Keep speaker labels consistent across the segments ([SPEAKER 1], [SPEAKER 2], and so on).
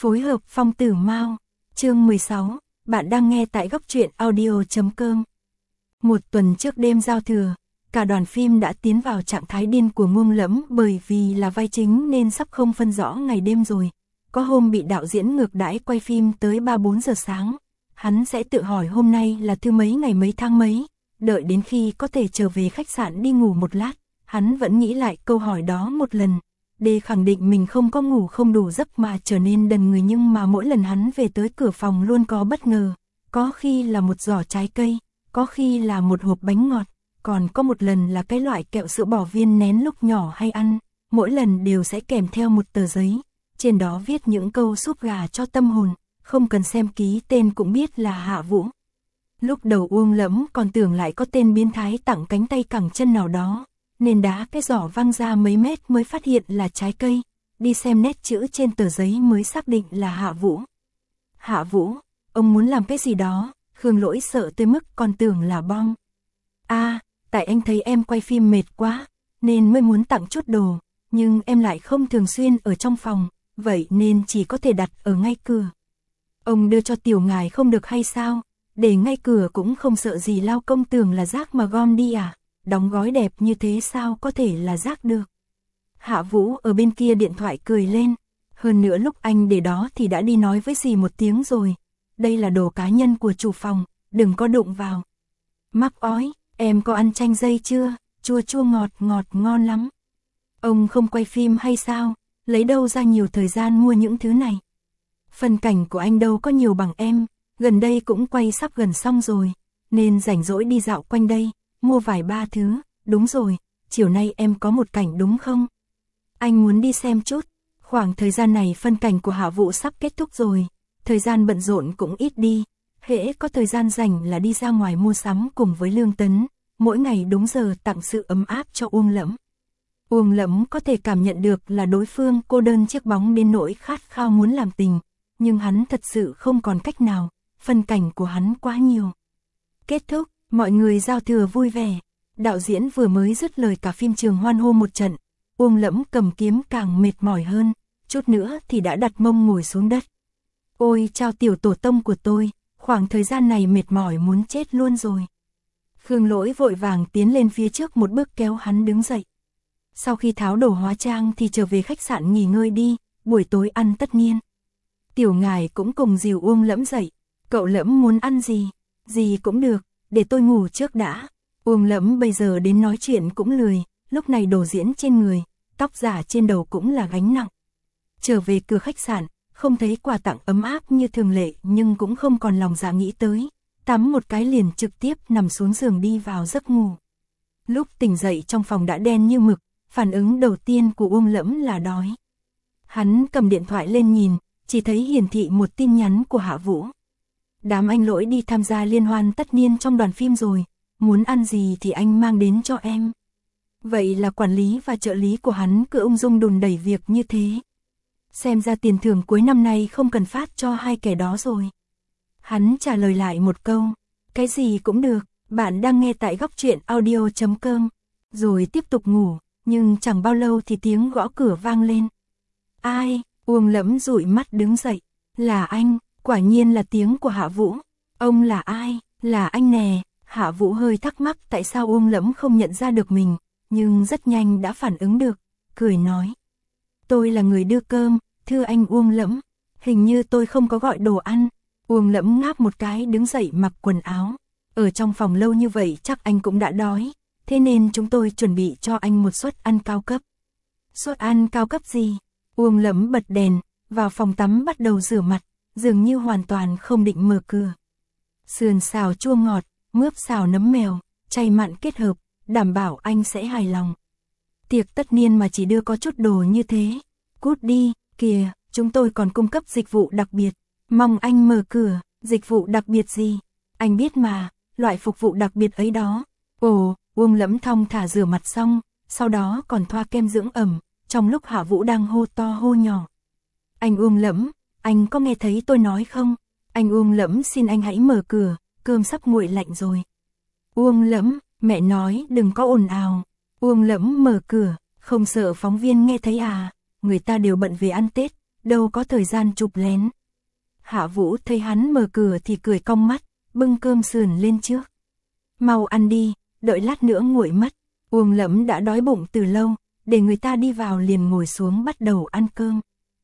[SPEAKER 1] Phối hợp Phong Tử Mao. Chương 16, bạn đang nghe tại góc truyện audio.com. Một tuần trước đêm giao thừa, cả đoàn phim đã tiến vào trạng thái điên cuồng Uông Lẫm, bởi vì là vai chính nên sắp không phân rõ ngày đêm rồi. Có hôm bị đạo diễn ngược đãi quay phim tới 3-4 giờ sáng. Hắn sẽ tự hỏi hôm nay là thứ mấy ngày mấy tháng mấy. Đợi đến khi có thể trở về khách sạn đi ngủ một lát, hắn vẫn nghĩ lại câu hỏi đó một lần, để khẳng định mình không có ngủ không đủ giấc mà trở nên đần người. Nhưng mà mỗi lần hắn về tới cửa phòng luôn có bất ngờ, có khi là một giỏ trái cây, có khi là một hộp bánh ngọt, còn có một lần là cái loại kẹo sữa bò viên nén lúc nhỏ hay ăn, mỗi lần đều sẽ kèm theo một tờ giấy, trên đó viết những câu súp gà cho tâm hồn, không cần xem ký tên cũng biết là Hạ Vũ. Lúc đầu Uông Lẫm còn tưởng lại có tên biến thái tặng cánh tay cẳng chân nào đó, nên đá cái giỏ văng ra mấy mét mới phát hiện là trái cây, đi xem nét chữ trên tờ giấy mới xác định là Hạ Vũ. Hạ Vũ, ông muốn làm cái gì đó? Khương Lỗi sợ tới mức còn tưởng là bom. Tại anh thấy em quay phim mệt quá, nên mới muốn tặng chút đồ, nhưng em lại không thường xuyên ở trong phòng, vậy nên chỉ có thể đặt ở ngay cửa. Ông đưa cho tiểu ngài không được hay sao? Để ngay cửa cũng không sợ gì lao công tưởng là rác mà gom đi à? Đóng gói đẹp như thế sao có thể là rác được? Hạ Vũ ở bên kia điện thoại cười lên. Hơn nữa lúc anh để đó thì đã đi nói với dì một tiếng rồi. Đây là đồ cá nhân của chủ phòng, đừng có đụng vào. Mắc ói, em có ăn chanh dây chưa? Chua chua ngọt ngọt ngon lắm. Ông không quay phim hay sao? Lấy đâu ra nhiều thời gian mua những thứ này? Phần cảnh của anh đâu có nhiều bằng em, gần đây cũng quay sắp gần xong rồi, nên rảnh rỗi đi dạo quanh đây, mua vài ba thứ. Đúng rồi, chiều nay em có một cảnh đúng không? Anh muốn đi xem chút. Khoảng thời gian này phân cảnh của Hạ Vũ sắp kết thúc rồi, thời gian bận rộn cũng ít đi, hễ có thời gian rảnh là đi ra ngoài mua sắm cùng với Lương Tấn, mỗi ngày đúng giờ tặng sự ấm áp cho Uông Lẫm. Uông Lẫm có thể cảm nhận được là đối phương cô đơn chiếc bóng đến nỗi khát khao muốn làm tình, nhưng hắn thật sự không còn cách nào, phân cảnh của hắn quá nhiều. Kết thúc, mọi người giao thừa vui vẻ, đạo diễn vừa mới dứt lời cả phim trường hoan hô một trận, Uông Lẫm cầm kiếm càng mệt mỏi hơn, chút nữa thì đã đặt mông ngồi xuống đất. Ôi chao tiểu tổ tông của tôi, khoảng thời gian này mệt mỏi muốn chết luôn rồi. Khương Lỗi vội vàng tiến lên phía trước một bước kéo hắn đứng dậy. Sau khi tháo đồ hóa trang thì trở về khách sạn nghỉ ngơi đi, buổi tối ăn tất niên. Tiểu ngài cũng cùng dìu Uông Lẫm dậy. Cậu Lẫm muốn ăn gì? Gì cũng được, để tôi ngủ trước đã. Uông Lẫm bây giờ đến nói chuyện cũng lười, lúc này đồ diễn trên người, tóc giả trên đầu cũng là gánh nặng. Trở về cửa khách sạn, không thấy quà tặng ấm áp như thường lệ nhưng cũng không còn lòng dạ nghĩ tới. Tắm một cái liền trực tiếp nằm xuống giường đi vào giấc ngủ. Lúc tỉnh dậy trong phòng đã đen như mực, phản ứng đầu tiên của Uông Lẫm là đói. Hắn cầm điện thoại lên nhìn, chỉ thấy hiển thị một tin nhắn của Hạ Vũ. Đám anh Lỗi đi tham gia liên hoan tất niên trong đoàn phim rồi, muốn ăn gì thì anh mang đến cho em. Vậy là quản lý và trợ lý của hắn cứ ung dung đùn đẩy việc như thế. Xem ra tiền thưởng cuối năm nay không cần phát cho hai kẻ đó rồi. Hắn trả lời lại một câu, cái gì cũng được, bạn đang nghe tại góc truyện audio.com, rồi tiếp tục ngủ, nhưng chẳng bao lâu thì tiếng gõ cửa vang lên. Ai? Uông Lẫm dụi mắt đứng dậy, là anh, quả nhiên là tiếng của Hạ Vũ. Ông là ai? Là anh nè. Hạ Vũ hơi thắc mắc tại sao Uông Lẫm không nhận ra được mình, nhưng rất nhanh đã phản ứng được, cười nói. Tôi là người đưa cơm, thưa anh Uông Lẫm, hình như tôi không có gọi đồ ăn. Uông Lẫm ngáp một cái đứng dậy mặc quần áo, ở trong phòng lâu như vậy chắc anh cũng đã đói, thế nên chúng tôi chuẩn bị cho anh một suất ăn cao cấp. Suất ăn cao cấp gì? Uông Lẫm bật đèn, vào phòng tắm bắt đầu rửa mặt, dường như hoàn toàn không định mở cửa. Sườn xào chua ngọt, mướp xào nấm mèo, chay mặn kết hợp, đảm bảo anh sẽ hài lòng. Tiệc tất niên mà chỉ đưa có chút đồ như thế. Cút đi, kìa, chúng tôi còn cung cấp dịch vụ đặc biệt. Mong anh mở cửa. Dịch vụ đặc biệt gì? Anh biết mà, loại phục vụ đặc biệt ấy đó. Ồ, Uông Lẫm thong thả rửa mặt xong, sau đó còn thoa kem dưỡng ẩm, trong lúc Hạ Vũ đang hô to hô nhỏ. Anh Uông Lẫm, anh có nghe thấy tôi nói không? Anh Uông Lẫm xin anh hãy mở cửa, cơm sắp nguội lạnh rồi. Uông Lẫm, mẹ nói đừng có ồn ào. Uông Lẫm mở cửa, không sợ phóng viên nghe thấy à? Người ta đều bận về ăn Tết, đâu có thời gian chụp lén. Hạ Vũ thấy hắn mở cửa thì cười cong mắt, bưng cơm sườn lên trước. Mau ăn đi, đợi lát nữa nguội mất. Uông Lẫm đã đói bụng từ lâu, để người ta đi vào liền ngồi xuống bắt đầu ăn cơm.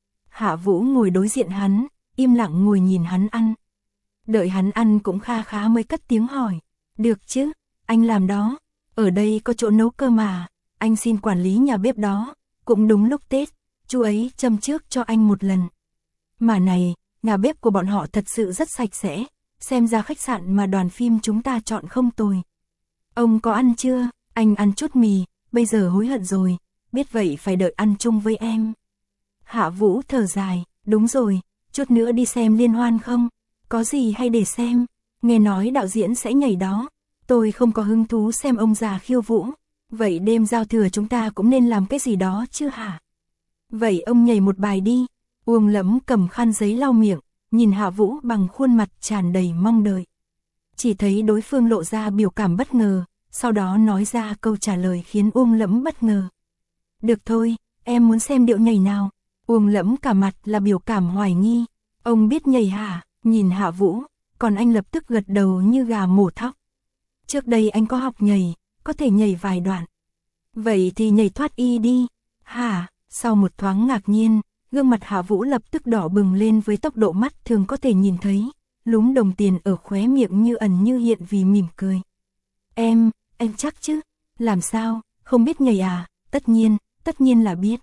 [SPEAKER 1] Hạ Vũ ngồi đối diện hắn, im lặng ngồi nhìn hắn ăn. Đợi hắn ăn cũng kha khá mới cất tiếng hỏi. Được chứ, anh làm đó, ở đây có chỗ nấu cơm mà, anh xin quản lý nhà bếp đó, cũng đúng lúc Tết, chú ấy châm trước cho anh một lần. Mà này, nhà bếp của bọn họ thật sự rất sạch sẽ, xem ra khách sạn mà đoàn phim chúng ta chọn không tồi. Ông có ăn chưa? Anh ăn chút mì, bây giờ hối hận rồi, biết vậy phải đợi ăn chung với em. Hạ Vũ thở dài, đúng rồi, chút nữa đi xem liên hoan không? Có gì hay để xem? Nghe nói đạo diễn sẽ nhảy đó, tôi không có hứng thú xem ông già khiêu vũ. Vậy đêm giao thừa chúng ta cũng nên làm cái gì đó chứ hả? Vậy ông nhảy một bài đi. Uông Lẫm cầm khăn giấy lau miệng, nhìn Hạ Vũ bằng khuôn mặt tràn đầy mong đợi. Chỉ thấy đối phương lộ ra biểu cảm bất ngờ, sau đó nói ra câu trả lời khiến Uông Lẫm bất ngờ. Được thôi, em muốn xem điệu nhảy nào. Uông Lẫm cả mặt là biểu cảm hoài nghi. Ông biết nhảy hả? Nhìn Hạ Vũ, còn anh lập tức gật đầu như gà mổ thóc. Trước đây anh có học nhảy, có thể nhảy vài đoạn. Vậy thì nhảy thoát y đi. Hả? Sau một thoáng ngạc nhiên, gương mặt Hạ Vũ lập tức đỏ bừng lên với tốc độ mắt thường có thể nhìn thấy, lúm đồng tiền ở khóe miệng như ẩn như hiện vì mỉm cười. Em chắc chứ? Làm sao? Không biết nhảy à? Tất nhiên là biết.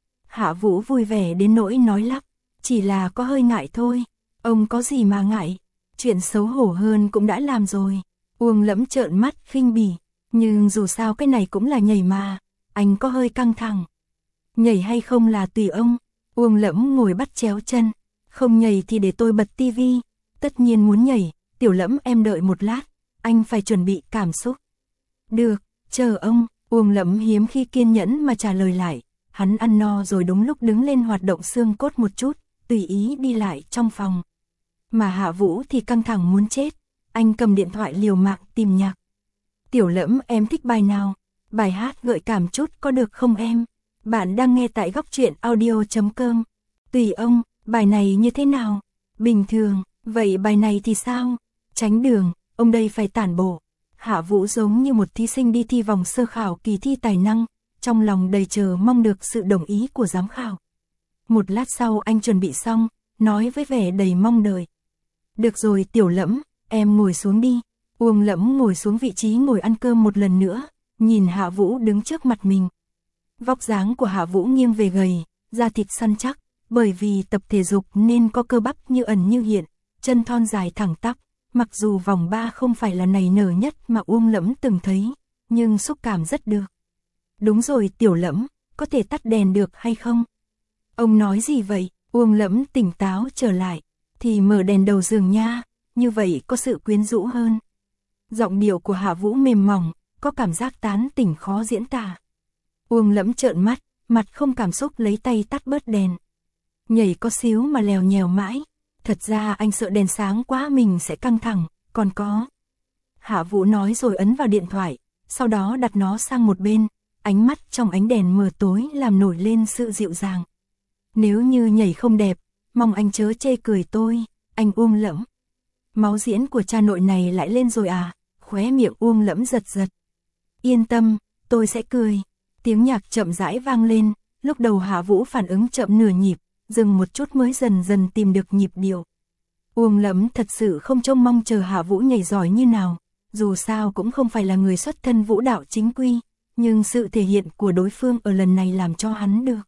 [SPEAKER 1] Hạ Vũ vui vẻ đến nỗi nói lắp, chỉ là có hơi ngại thôi. Ông có gì mà ngại? Chuyện xấu hổ hơn cũng đã làm rồi. Uông Lẫm trợn mắt khinh bỉ, nhưng dù sao cái này cũng là nhảy mà, anh có hơi căng thẳng. Nhảy hay không là tùy ông. Uông Lẫm ngồi bắt chéo chân, không nhảy thì để tôi bật tivi. Tất nhiên muốn nhảy, Tiểu Lẫm em đợi một lát, anh phải chuẩn bị cảm xúc. Được, chờ ông. Uông Lẫm hiếm khi kiên nhẫn mà trả lời lại. Hắn ăn no rồi đúng lúc đứng lên hoạt động xương cốt một chút, tùy ý đi lại trong phòng. Mà Hạ Vũ thì căng thẳng muốn chết, anh cầm điện thoại liều mạng tìm nhạc. Tiểu Lẫm em thích bài nào? Bài hát gợi cảm chút có được không em? Bạn đang nghe tại góc truyện audio.com. Tùy ông, bài này như thế nào? Bình thường, vậy bài này thì sao? Tránh đường, ông đây phải tản bộ. Hạ Vũ giống như một thí sinh đi thi vòng sơ khảo kỳ thi tài năng, trong lòng đầy chờ mong được sự đồng ý của giám khảo. Một lát sau anh chuẩn bị xong, nói với vẻ đầy mong đợi. Được rồi Tiểu Lẫm, em ngồi xuống đi. Uông Lẫm ngồi xuống vị trí ngồi ăn cơm một lần nữa, nhìn Hạ Vũ đứng trước mặt mình. Vóc dáng của Hạ Vũ nghiêng về gầy, da thịt săn chắc, bởi vì tập thể dục nên có cơ bắp như ẩn như hiện, chân thon dài thẳng tắp. Mặc dù vòng 3 không phải là nảy nở nhất mà Uông Lẫm từng thấy, nhưng xúc cảm rất được. Đúng rồi Tiểu Lẫm, có thể tắt đèn được hay không? Ông nói gì vậy? Uông Lẫm tỉnh táo trở lại, thì mở đèn đầu giường nha, như vậy có sự quyến rũ hơn. Giọng điệu của Hạ Vũ mềm mỏng, có cảm giác tán tỉnh khó diễn tả. Uông Lẫm trợn mắt, mặt không cảm xúc lấy tay tắt bớt đèn. Nhảy có xíu mà lèo nhèo mãi. Thật ra anh sợ đèn sáng quá mình sẽ căng thẳng, còn có. Hạ Vũ nói rồi ấn vào điện thoại, sau đó đặt nó sang một bên, ánh mắt trong ánh đèn mờ tối làm nổi lên sự dịu dàng. Nếu như nhảy không đẹp, mong anh chớ chê cười tôi, anh Uông Lẫm. Máu diễn của cha nội này lại lên rồi à? Khóe miệng Uông Lẫm giật giật. Yên tâm, tôi sẽ cười. Tiếng nhạc chậm rãi vang lên, lúc đầu Hạ Vũ phản ứng chậm nửa nhịp, dừng một chút mới dần dần tìm được nhịp điệu. Uông Lẫm thật sự không trông mong chờ Hạ Vũ nhảy giỏi như nào, dù sao cũng không phải là người xuất thân vũ đạo chính quy, nhưng sự thể hiện của đối phương ở lần này làm cho hắn được.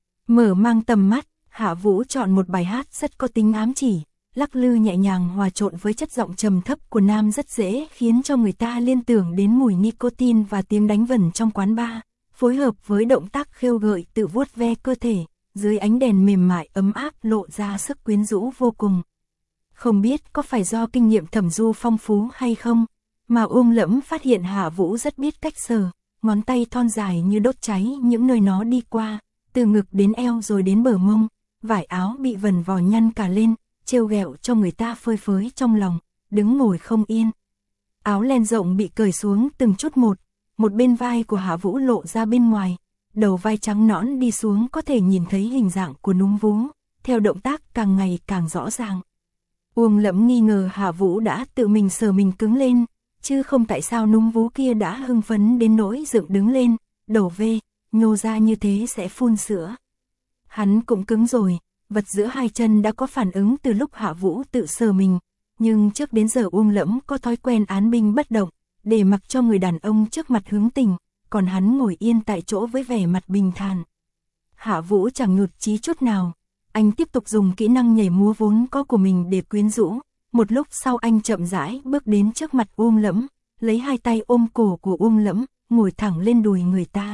[SPEAKER 1] Mở mang tầm mắt, Hạ Vũ chọn một bài hát rất có tính ám chỉ, lắc lư nhẹ nhàng hòa trộn với chất giọng trầm thấp của nam rất dễ khiến cho người ta liên tưởng đến mùi nicotine và tiếng đánh vần trong quán bar, phối hợp với động tác khêu gợi tự vuốt ve cơ thể. Dưới ánh đèn mềm mại ấm áp lộ ra sức quyến rũ vô cùng. Không biết có phải do kinh nghiệm thẩm du phong phú hay không, mà Uông Lẫm phát hiện Hạ Vũ rất biết cách sờ, ngón tay thon dài như đốt cháy những nơi nó đi qua, từ ngực đến eo rồi đến bờ mông, vải áo bị vần vò nhăn cả lên, trêu ghẹo cho người ta phơi phới trong lòng, đứng ngồi không yên. Áo len rộng bị cởi xuống từng chút một bên vai của Hạ Vũ lộ ra bên ngoài. Đầu vai trắng nõn đi xuống có thể nhìn thấy hình dạng của núm vú, theo động tác càng ngày càng rõ ràng. Uông Lẫm nghi ngờ Hạ Vũ đã tự mình sờ mình cứng lên, chứ không tại sao núm vú kia đã hưng phấn đến nỗi dựng đứng lên, đầu về, nhô ra như thế sẽ phun sữa. Hắn cũng cứng rồi, vật giữa hai chân đã có phản ứng từ lúc Hạ Vũ tự sờ mình, nhưng trước đến giờ Uông Lẫm có thói quen án binh bất động, để mặc cho người đàn ông trước mặt hướng tình, còn hắn ngồi yên tại chỗ với vẻ mặt bình thản. Hạ Vũ chẳng nhụt chí chút nào, anh tiếp tục dùng kỹ năng nhảy múa vốn có của mình để quyến rũ. Một lúc sau anh chậm rãi bước đến trước mặt Uông Lẫm, lấy hai tay ôm cổ của Uông Lẫm, ngồi thẳng lên đùi người ta.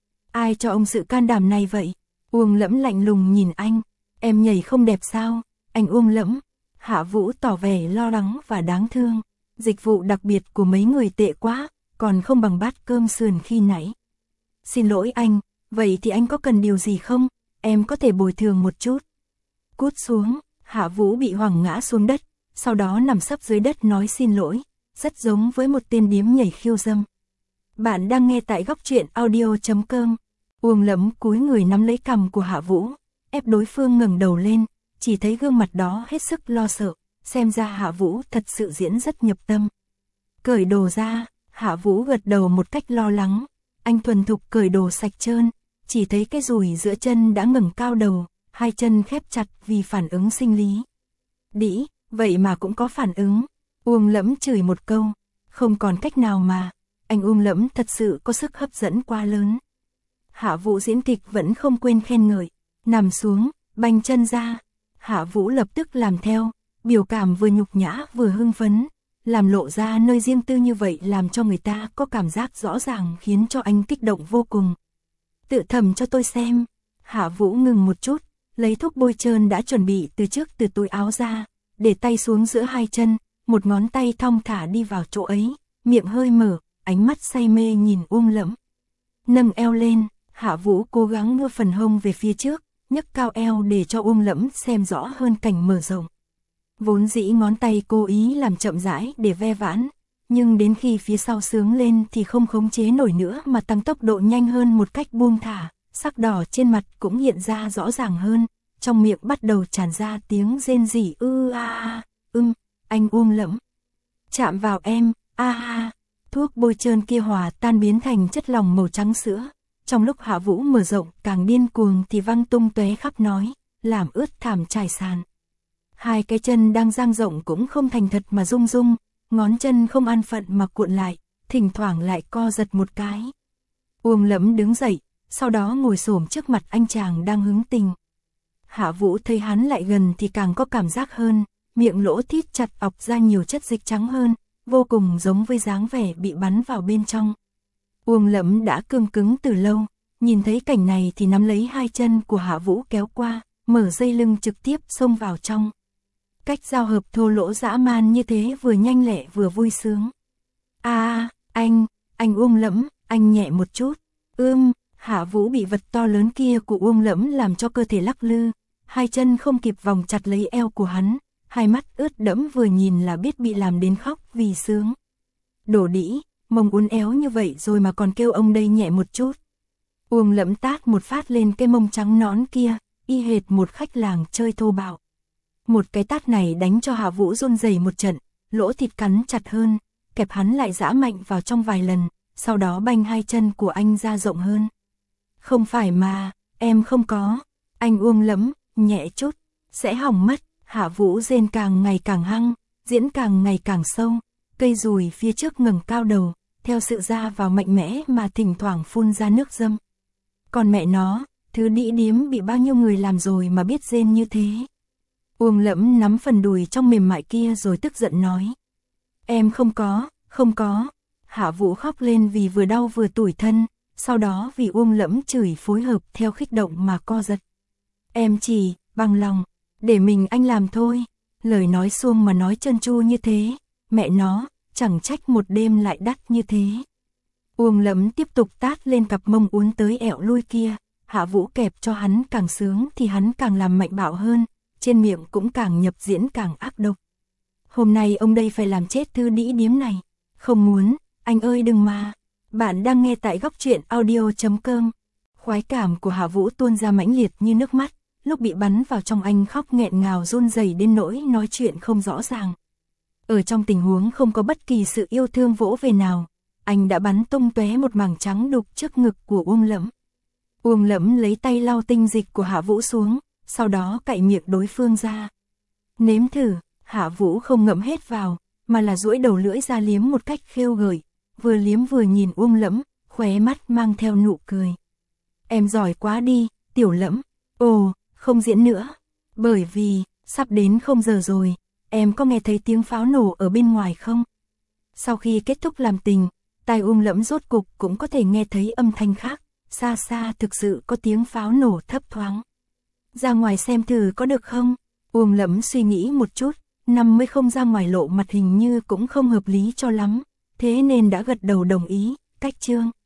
[SPEAKER 1] Ai cho ông sự can đảm này vậy? Uông Lẫm lạnh lùng nhìn anh, em nhảy không đẹp sao? Anh Uông Lẫm. Hạ Vũ tỏ vẻ lo lắng và đáng thương. Dịch vụ đặc biệt của mấy người tệ quá, còn không bằng bát cơm sườn khi nãy. Xin lỗi anh, vậy thì anh có cần điều gì không? Em có thể bồi thường một chút. Cút xuống. Hạ Vũ bị hoảng ngã xuống đất, sau đó nằm sấp dưới đất nói xin lỗi, rất giống với một tên điếm nhảy khiêu dâm. Bạn đang nghe tại góc truyện audio.com. Uông Lẫm cúi người nắm lấy cằm của Hạ Vũ, ép đối phương ngẩng đầu lên, chỉ thấy gương mặt đó hết sức lo sợ, xem ra Hạ Vũ thật sự diễn rất nhập tâm. Cởi đồ ra. Hạ Vũ gật đầu một cách lo lắng, anh thuần thục cởi đồ sạch trơn, chỉ thấy cái dùi giữa chân đã ngẩng cao đầu, hai chân khép chặt vì phản ứng sinh lý. Đĩ, vậy mà cũng có phản ứng. Uông Lẫm chửi một câu, không còn cách nào mà, anh Uông Lẫm thật sự có sức hấp dẫn quá lớn. Hạ Vũ diễn kịch vẫn không quên khen ngợi, nằm xuống, banh chân ra. Hạ Vũ lập tức làm theo, biểu cảm vừa nhục nhã vừa hưng phấn, làm lộ ra nơi riêng tư như vậy làm cho người ta có cảm giác rõ ràng khiến cho anh kích động vô cùng. Tự thầm cho tôi xem. Hạ Vũ ngừng một chút, lấy thuốc bôi trơn đã chuẩn bị từ trước từ túi áo ra, để tay xuống giữa hai chân, một ngón tay thong thả đi vào chỗ ấy, miệng hơi mở, ánh mắt say mê nhìn Uông Lẫm. Nâng eo lên, Hạ Vũ cố gắng đưa phần hông về phía trước, nhấc cao eo để cho Uông Lẫm xem rõ hơn cảnh mở rộng. Vốn dĩ ngón tay cố ý làm chậm rãi để ve vãn, nhưng đến khi phía sau sướng lên thì không khống chế nổi nữa mà tăng tốc độ nhanh hơn một cách buông thả, sắc đỏ trên mặt cũng hiện ra rõ ràng hơn, trong miệng bắt đầu tràn ra tiếng rên rỉ anh Uông Lẫm. Chạm vào em, thuốc bôi trơn kia hòa tan biến thành chất lỏng màu trắng sữa, trong lúc Hạ Vũ mở rộng càng điên cuồng thì văng tung tóe khắp nói, làm ướt thảm trải sàn. Hai cái chân đang dang rộng cũng không thành thật mà rung rung, ngón chân không an phận mà cuộn lại, thỉnh thoảng lại co giật một cái. Uông Lẫm đứng dậy, sau đó ngồi xổm trước mặt anh chàng đang hứng tình. Hạ Vũ thấy hắn lại gần thì càng có cảm giác hơn, miệng lỗ thít chặt ọc ra nhiều chất dịch trắng hơn, vô cùng giống với dáng vẻ bị bắn vào bên trong. Uông Lẫm đã cương cứng từ lâu, nhìn thấy cảnh này thì nắm lấy hai chân của Hạ Vũ kéo qua, mở dây lưng trực tiếp xông vào trong. Cách giao hợp thô lỗ dã man như thế vừa nhanh lẹ vừa vui sướng. Anh Uông Lẫm, anh nhẹ một chút. Hạ Vũ bị vật to lớn kia của Uông Lẫm làm cho cơ thể lắc lư, hai chân không kịp vòng chặt lấy eo của hắn, hai mắt ướt đẫm vừa nhìn là biết bị làm đến khóc vì sướng. Đổ đĩ, mông uốn éo như vậy rồi mà còn kêu ông đây nhẹ một chút. Uông Lẫm tát một phát lên cái mông trắng nõn kia, y hệt một khách làng chơi thô bạo. Một cái tát này đánh cho Hạ Vũ run rẩy một trận, lỗ thịt cắn chặt hơn, kẹp hắn lại giã mạnh vào trong vài lần, sau đó banh hai chân của anh ra rộng hơn. Không phải mà, em không có. Anh Uông Lẫm, nhẹ chút, sẽ hỏng mất. Hạ Vũ rên càng ngày càng hăng, diễn càng ngày càng sâu, cây dùi phía trước ngẩng cao đầu, theo sự ra vào mạnh mẽ mà thỉnh thoảng phun ra nước dâm. Còn mẹ nó, thứ đĩ điếm bị bao nhiêu người làm rồi mà biết rên như thế. Uông Lẫm nắm phần đùi trong mềm mại kia rồi tức giận nói. Em không có. Hạ Vũ khóc lên vì vừa đau vừa tủi thân, sau đó vì Uông Lẫm chửi phối hợp theo khích động mà co giật. Em chỉ, bằng lòng, để mình anh làm thôi. Lời nói suông mà nói trơn tru như thế, mẹ nó, chẳng trách một đêm lại đắt như thế. Uông Lẫm tiếp tục tát lên cặp mông uốn tới ẹo lui kia, Hạ Vũ kẹp cho hắn càng sướng thì hắn càng làm mạnh bạo hơn, trên miệng cũng càng nhập diễn càng ác độc. Hôm nay ông đây phải làm chết thư đĩ điếm này. Không muốn, anh ơi đừng mà. Bạn đang nghe tại góc truyện audio.com. Khoái cảm của Hạ Vũ tuôn ra mãnh liệt như nước mắt, lúc bị bắn vào trong anh khóc nghẹn ngào run rẩy đến nỗi nói chuyện không rõ ràng. Ở trong tình huống không có bất kỳ sự yêu thương vỗ về nào, anh đã bắn tung tóe một mảng trắng đục trước ngực của Uông Lẫm. Uông Lẫm lấy tay lau tinh dịch của Hạ Vũ xuống, sau đó cạy miệng đối phương ra. Nếm thử, Hạ Vũ không ngậm hết vào, mà là duỗi đầu lưỡi ra liếm một cách khêu gợi, vừa liếm vừa nhìn Uông Lẫm, khóe mắt mang theo nụ cười. Em giỏi quá đi, Tiểu Lẫm. Ồ, không diễn nữa. Bởi vì, sắp đến 0 giờ rồi, em có nghe thấy tiếng pháo nổ ở bên ngoài không? Sau khi kết thúc làm tình, tai Uông Lẫm rốt cục cũng có thể nghe thấy âm thanh khác, xa xa thực sự có tiếng pháo nổ thấp thoáng. Ra ngoài xem thử có được không? Uông Lẫm suy nghĩ một chút, 50 không ra ngoài lộ mặt hình như cũng không hợp lý cho lắm, thế nên đã gật đầu đồng ý, cách chương.